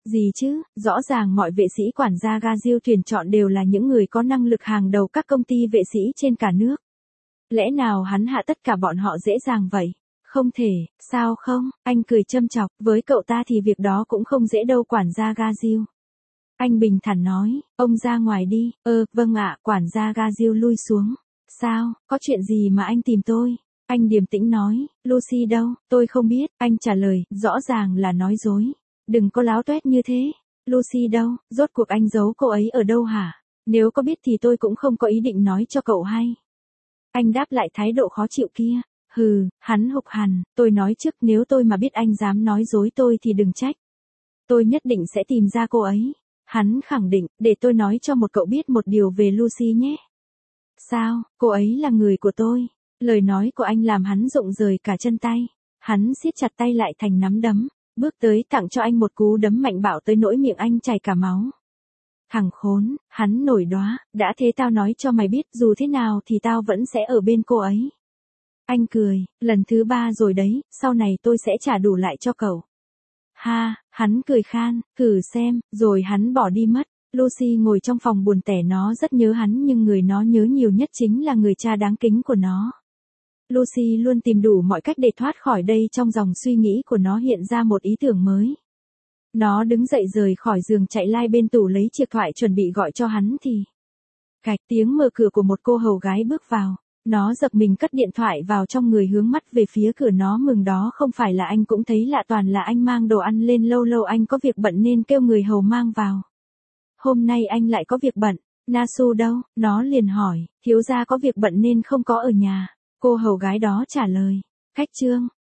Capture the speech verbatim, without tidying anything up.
Gì chứ, rõ ràng mọi vệ sĩ quản gia Gazil tuyển chọn đều là những người có năng lực hàng đầu các công ty vệ sĩ trên cả nước. Lẽ nào hắn hạ tất cả bọn họ dễ dàng vậy? Không thể, sao không? Anh cười châm chọc, với cậu ta thì việc đó cũng không dễ đâu quản gia Gazil. Anh bình thản nói, ông ra ngoài đi. Ơ, vâng ạ, quản gia Gazil lui xuống. Sao, có chuyện gì mà anh tìm tôi? Anh điềm tĩnh nói, Lucy đâu, tôi không biết. Anh trả lời, rõ ràng là nói dối. Đừng có láo toét như thế. Lucy đâu, rốt cuộc anh giấu cô ấy ở đâu hả? Nếu có biết thì tôi cũng không có ý định nói cho cậu hay. Anh đáp lại thái độ khó chịu kia. Hừ, hắn hục hằn, tôi nói trước nếu tôi mà biết anh dám nói dối tôi thì đừng trách. Tôi nhất định sẽ tìm ra cô ấy. Hắn khẳng định, để tôi nói cho một cậu biết một điều về Lucy nhé. Sao, cô ấy là người của tôi. Lời nói của anh làm hắn rụng rời cả chân tay. Hắn siết chặt tay lại thành nắm đấm, bước tới tặng cho anh một cú đấm mạnh bạo tới nỗi miệng anh chảy cả máu. Thằng khốn, hắn nổi đoá, đã thế tao nói cho mày biết dù thế nào thì tao vẫn sẽ ở bên cô ấy. Anh cười, lần thứ ba rồi đấy, sau này tôi sẽ trả đủ lại cho cậu. Ha, hắn cười khan, thử xem, rồi hắn bỏ đi mất. Lucy ngồi trong phòng buồn tẻ, nó rất nhớ hắn nhưng người nó nhớ nhiều nhất chính là người cha đáng kính của nó. Lucy luôn tìm đủ mọi cách để thoát khỏi đây. Trong dòng suy nghĩ của nó hiện ra một ý tưởng mới. Nó đứng dậy rời khỏi giường chạy lai bên tủ lấy chiếc thoại chuẩn bị gọi cho hắn thì cạch tiếng mở cửa của một cô hầu gái bước vào. Nó giật mình cất điện thoại vào trong người hướng mắt về phía cửa. Nó mừng đó không phải là anh cũng thấy lạ, toàn là anh mang đồ ăn lên, lâu lâu anh có việc bận nên kêu người hầu mang vào. Hôm nay anh lại có việc bận. Nasu đâu? Nó liền hỏi, thiếu gia có việc bận nên không có ở nhà. Cô hầu gái đó trả lời, khách trương.